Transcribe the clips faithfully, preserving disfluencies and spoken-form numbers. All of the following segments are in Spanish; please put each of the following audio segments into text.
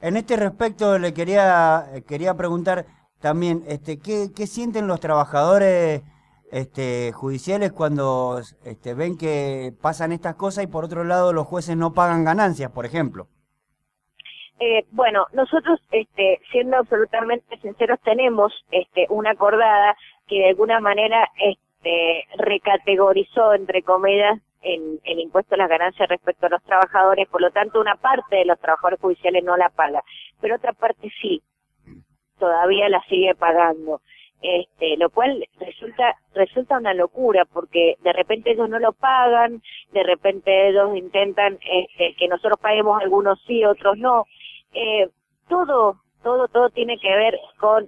En este respecto le quería, quería preguntar también, este, ¿qué, qué sienten los trabajadores este, judiciales cuando este, ven que pasan estas cosas y por otro lado los jueces no pagan ganancias, por ejemplo? Eh, bueno, nosotros, este, siendo absolutamente sinceros, tenemos este, una acordada que de alguna manera este, recategorizó, entre comillas, el, el impuesto a las ganancias respecto a los trabajadores. Por lo tanto, una parte de los trabajadores judiciales no la paga, pero otra parte sí, todavía la sigue pagando. Este, lo cual resulta resulta una locura, porque de repente ellos no lo pagan, de repente ellos intentan este, que nosotros paguemos, algunos sí, otros no. Eh, todo, todo, todo tiene que ver con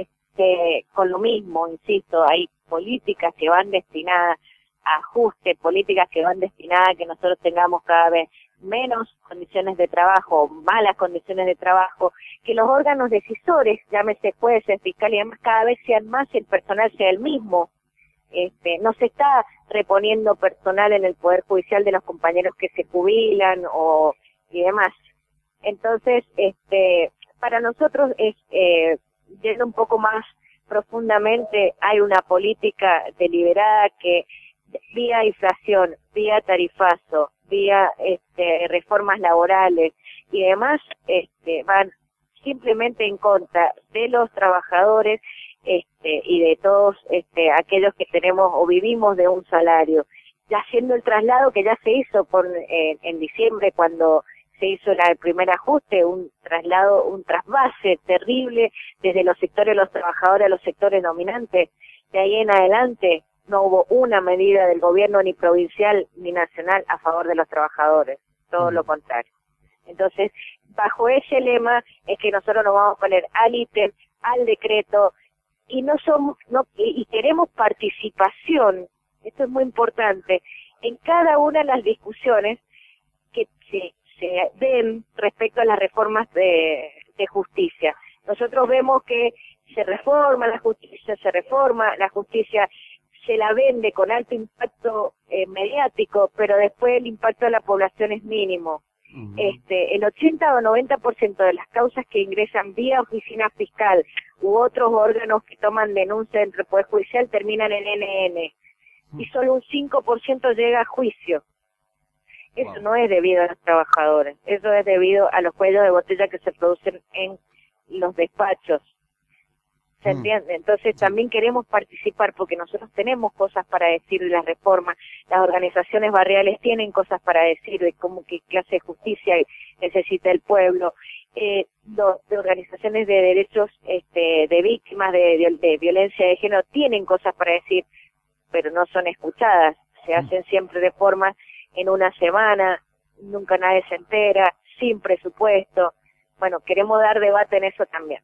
este, con lo mismo, insisto. Hay políticas que van destinadas a ajuste, políticas que van destinadas a que nosotros tengamos cada vez menos condiciones de trabajo, malas condiciones de trabajo, que los órganos decisores, llámese jueces, fiscales y demás, cada vez sean más y el personal sea el mismo. Este, no se está reponiendo personal en el Poder Judicial de los compañeros que se jubilan o y demás. Entonces, este, para nosotros es, eh, yendo un poco más profundamente, hay una política deliberada que vía inflación, vía tarifazo, vía este, reformas laborales y demás, este, van simplemente en contra de los trabajadores este, y de todos este, aquellos que tenemos o vivimos de un salario. Ya haciendo el traslado que ya se hizo por, eh, en diciembre, cuando se hizo la, el primer ajuste, un traslado, un trasvase terrible desde los sectores de los trabajadores a los sectores dominantes. De ahí en adelante no hubo una medida del gobierno ni provincial ni nacional a favor de los trabajadores, todo lo contrario. Entonces, bajo ese lema es que nosotros nos vamos a poner al ítem, al decreto, y no somos, no, y, y queremos participación, esto es muy importante, en cada una de las discusiones que se, se den respecto a las reformas de, de justicia. Nosotros vemos que se reforma la justicia, se reforma la justicia, se la vende con alto impacto eh, mediático, pero después el impacto de la población es mínimo. Uh-huh. Este, el ochenta o noventa por ciento de las causas que ingresan vía oficina fiscal u otros órganos que toman denuncia dentro del Poder Judicial terminan en N N, uh-huh, y solo un cinco por ciento llega a juicio. Eso wow. No es debido a los trabajadores, eso es debido a los cuellos de botella que se producen en los despachos. ¿Se entiende? Entonces también queremos participar porque nosotros tenemos cosas para decir de las reformas, las organizaciones barriales tienen cosas para decir de cómo qué clase de justicia necesita el pueblo, eh, los de organizaciones de derechos este, de víctimas de, de, de violencia de género tienen cosas para decir, pero no son escuchadas, se hacen siempre reformas en una semana, nunca nadie se entera, sin presupuesto. Bueno, queremos dar debate en eso también.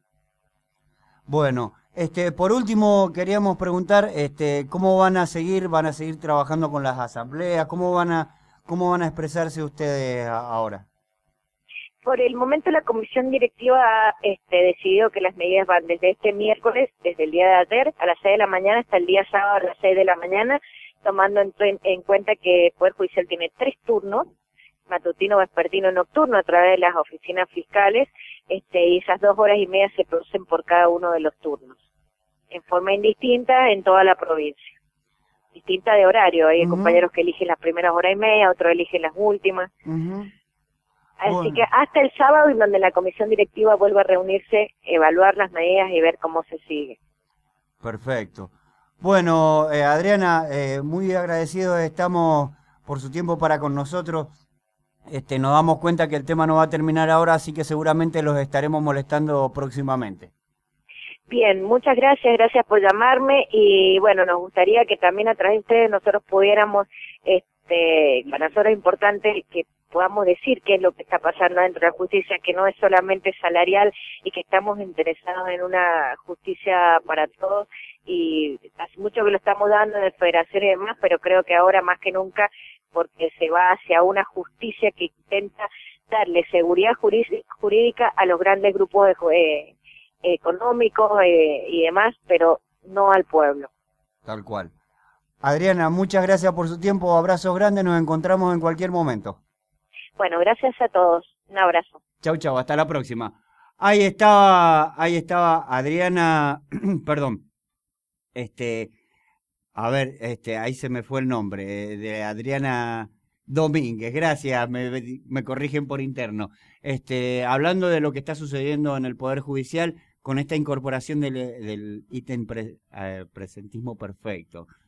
Bueno, este, por último queríamos preguntar, este, ¿cómo van a seguir? ¿Van a seguir trabajando con las asambleas? ¿Cómo van a, cómo van a expresarse ustedes a, ahora? Por el momento la comisión directiva este, decidió que las medidas van desde este miércoles, desde el día de ayer a las seis de la mañana hasta el día sábado a las seis de la mañana, tomando en, en cuenta que el Poder Judicial tiene tres turnos, matutino, vespertino y nocturno, a través de las oficinas fiscales, este, y esas dos horas y media se producen por cada uno de los turnos, en forma indistinta en toda la provincia, distinta de horario. Hay uh-huh. compañeros que eligen las primeras horas y media, otros eligen las últimas. Uh-huh. Así bueno. que hasta el sábado, en donde la comisión directiva vuelva a reunirse, evaluar las medidas y ver cómo se sigue. Perfecto. Bueno, eh, Adriana, eh, muy agradecidos estamos por su tiempo para con nosotros. Este, nos damos cuenta que el tema no va a terminar ahora, así que seguramente los estaremos molestando próximamente. Bien, muchas gracias, gracias por llamarme y bueno, nos gustaría que también a través de ustedes nosotros pudiéramos, este, para nosotros es importante que podamos decir qué es lo que está pasando dentro de la justicia, que no es solamente salarial y que estamos interesados en una justicia para todos, y hace mucho que lo estamos dando en la federación y demás, pero creo que ahora más que nunca, porque se va hacia una justicia que intenta darle seguridad jurídica a los grandes grupos de, eh, económicos eh, y demás, pero no al pueblo. Tal cual. Adriana, muchas gracias por su tiempo, abrazos grandes, nos encontramos en cualquier momento. Bueno, gracias a todos, un abrazo. Chau, chau, hasta la próxima. Ahí estaba, ahí estaba Adriana, perdón, este, a ver, este, ahí se me fue el nombre, eh, de Adriana Domínguez, gracias, me, me corrigen por interno. Este, hablando de lo que está sucediendo en el Poder Judicial con esta incorporación del, del ítem pre- eh, presentismo perfecto.